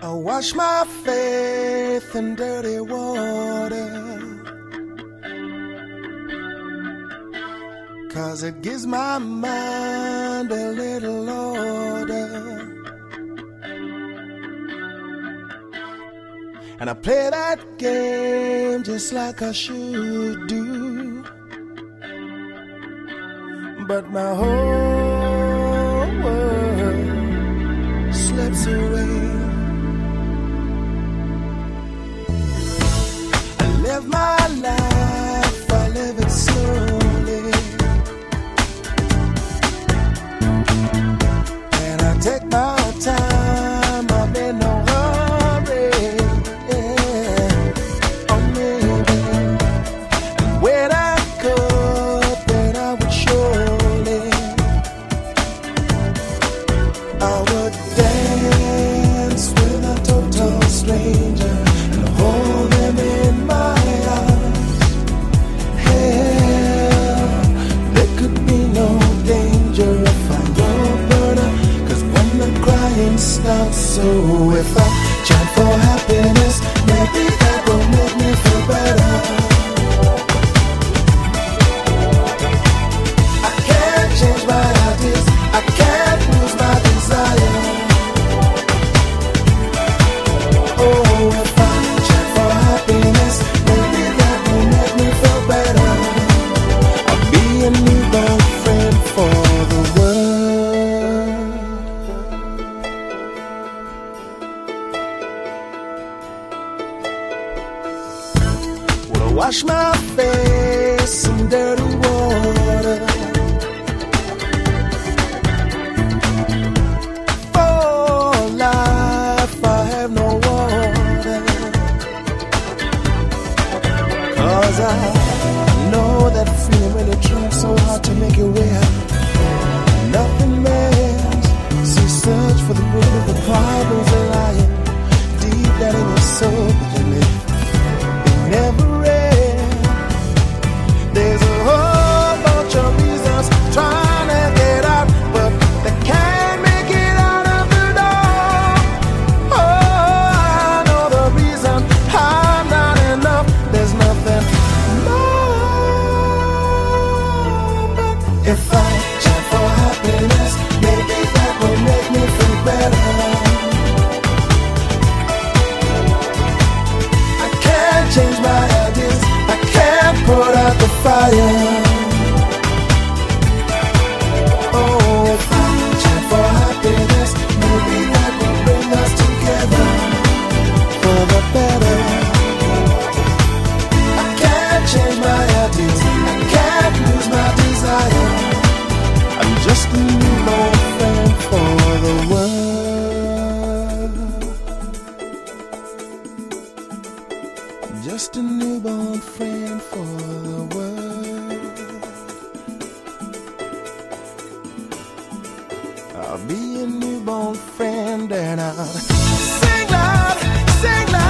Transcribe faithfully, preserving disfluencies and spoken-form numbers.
I wash my faith in dirty water, 'cause it gives my mind a little order. And I play that game just like I should do, but my whole world slips away. I live my life, I live it slowly, and I take my time, I'm in no hurry. Yeah. Oh, maybe. And when I could, then I would surely, I would dance with a total stranger and hold them in my arms. Hell, there could be no danger if I were a burner, 'cause when the crying stops, so if I chant for happiness, maybe that will make me feel better. I can't change my ideas, I can't lose my desire. Oh, if I chant for happiness, maybe that will make me feel better. I'll be a newborn friend for the world. Would I wash my face in dirty water? For life I have no water, 'cause I know that feeling really tries so hard to make your way out. Nothing matters, so search for the root of the problems that lying deep down in your soul, but you it never ends. There's a whole bunch of reasons trying to get out, but they can't make it out of the door. Oh, I know the reason I'm not enough. There's nothing more. But if I chant for happiness, maybe that will make me feel better. I can't change my ideas, I can't put out the fire. Oh, if I chant for happiness, maybe that will bring us together for the better. I can't change my ideas, I can't lose my desire. I'm just a newborn friend for the world. Just a newborn friend for the world. I'll be a newborn friend and I'll sing loud, sing loud.